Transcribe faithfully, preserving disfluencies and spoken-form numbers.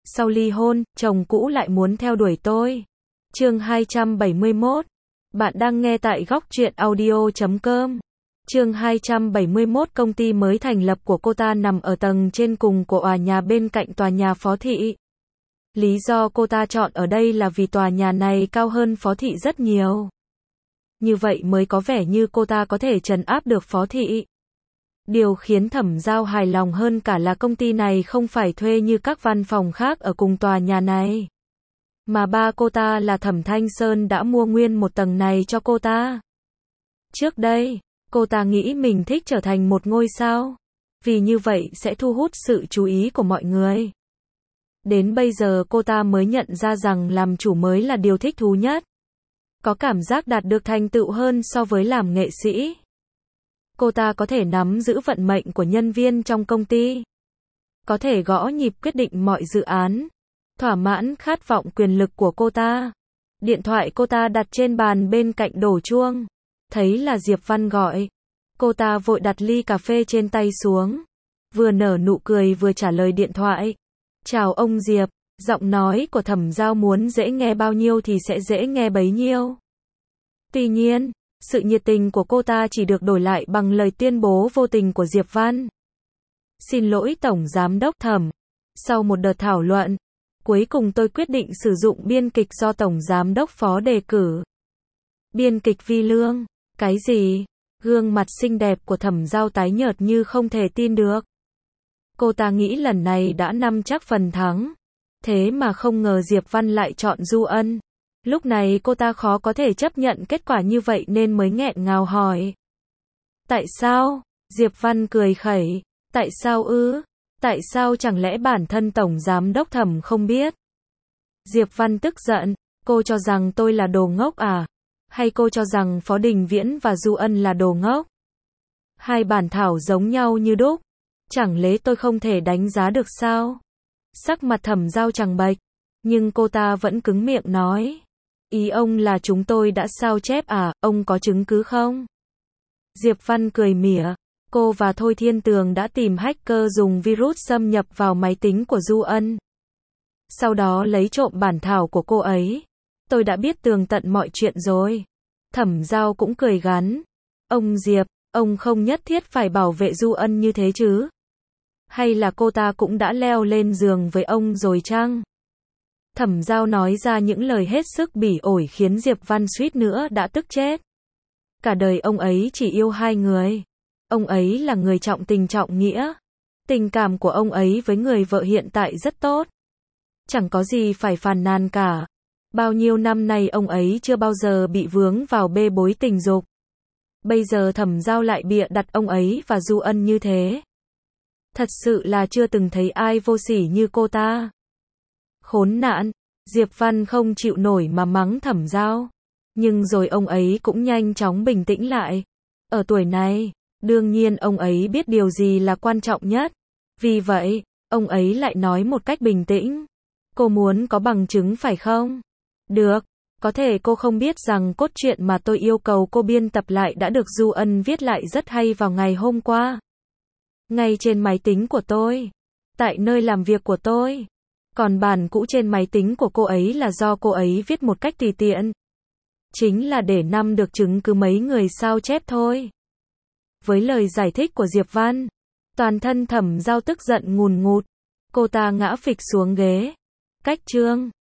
sau ly hôn, chồng cũ lại muốn theo đuổi tôi. Chương hai trăm bảy mươi mốt. Bạn đang nghe tại góc truyện audio chấm com. Chương hai trăm bảy mươi mốt. Công ty mới thành lập của cô ta nằm ở tầng trên cùng của tòa nhà bên cạnh tòa nhà phó thị. Lý do cô ta chọn ở đây là vì tòa nhà này cao hơn phó thị rất nhiều. Như vậy mới có vẻ như cô ta có thể trấn áp được phó thị. Điều khiến Thẩm Giao hài lòng hơn cả là công ty này không phải thuê như các văn phòng khác ở cùng tòa nhà này. Mà ba cô ta là Thẩm Thanh Sơn đã mua nguyên một tầng này cho cô ta. Trước đây, cô ta nghĩ mình thích trở thành một ngôi sao. Vì như vậy sẽ thu hút sự chú ý của mọi người. Đến bây giờ cô ta mới nhận ra rằng làm chủ mới là điều thích thú nhất. Có cảm giác đạt được thành tựu hơn so với làm nghệ sĩ. Cô ta có thể nắm giữ vận mệnh của nhân viên trong công ty. Có thể gõ nhịp quyết định mọi dự án. Thỏa mãn khát vọng quyền lực của cô ta. Điện thoại cô ta đặt trên bàn bên cạnh đổ chuông. Thấy là Diệp Văn gọi. Cô ta vội đặt ly cà phê trên tay xuống. Vừa nở nụ cười vừa trả lời điện thoại. Chào ông Diệp. Giọng nói của Thẩm Giao muốn dễ nghe bao nhiêu thì sẽ dễ nghe bấy nhiêu. Tuy nhiên, sự nhiệt tình của cô ta chỉ được đổi lại bằng lời tuyên bố vô tình của Diệp Văn. Xin lỗi Tổng Giám đốc Thẩm. Sau một đợt thảo luận, cuối cùng tôi quyết định sử dụng biên kịch do Tổng Giám đốc Phó đề cử. Biên kịch Vi Lương. Cái gì? Gương mặt xinh đẹp của Thẩm Giao tái nhợt như không thể tin được. Cô ta nghĩ lần này đã nắm chắc phần thắng. Thế mà không ngờ Diệp Văn lại chọn Du Ân. Lúc này cô ta khó có thể chấp nhận kết quả như vậy nên mới nghẹn ngào hỏi. Tại sao? Diệp Văn cười khẩy. Tại sao ư? Tại sao chẳng lẽ bản thân Tổng Giám đốc Thẩm không biết? Diệp Văn tức giận. Cô cho rằng tôi là đồ ngốc à? Hay cô cho rằng Phó Đình Viễn và Du Ân là đồ ngốc? Hai bản thảo giống nhau như đúc. Chẳng lẽ tôi không thể đánh giá được sao? Sắc mặt Thẩm Giao trắng bệch. Nhưng cô ta vẫn cứng miệng nói. Ý ông là chúng tôi đã sao chép à, ông có chứng cứ không? Diệp Văn cười mỉa. Cô và Thôi Thiên Tường đã tìm hacker dùng virus xâm nhập vào máy tính của Du Ân. Sau đó lấy trộm bản thảo của cô ấy. Tôi đã biết tường tận mọi chuyện rồi. Thẩm Giao cũng cười gắn. Ông Diệp, ông không nhất thiết phải bảo vệ Du Ân như thế chứ? Hay là cô ta cũng đã leo lên giường với ông rồi chăng? Thẩm Giao nói ra những lời hết sức bỉ ổi khiến Diệp Văn suýt nữa đã tức chết. Cả đời ông ấy chỉ yêu hai người. Ông ấy là người trọng tình trọng nghĩa. Tình cảm của ông ấy với người vợ hiện tại rất tốt. Chẳng có gì phải phàn nàn cả. Bao nhiêu năm nay ông ấy chưa bao giờ bị vướng vào bê bối tình dục. Bây giờ Thẩm Giao lại bịa đặt ông ấy và Du Ân như thế. Thật sự là chưa từng thấy ai vô sỉ như cô ta. Khốn nạn. Diệp Văn không chịu nổi mà mắng Thẩm Giao. Nhưng rồi ông ấy cũng nhanh chóng bình tĩnh lại. Ở tuổi này, đương nhiên ông ấy biết điều gì là quan trọng nhất. Vì vậy, ông ấy lại nói một cách bình tĩnh. Cô muốn có bằng chứng phải không? Được. Có thể cô không biết rằng cốt truyện mà tôi yêu cầu cô biên tập lại đã được Du Ân viết lại rất hay vào ngày hôm qua. Ngay trên máy tính của tôi. Tại nơi làm việc của tôi. Còn bản cũ trên máy tính của cô ấy là do cô ấy viết một cách tùy tiện. Chính là để nắm được chứng cứ mấy người sao chép thôi. Với lời giải thích của Diệp Văn, toàn thân Thẩm Giao tức giận ngùn ngụt. Cô ta ngã phịch xuống ghế. Cách chương.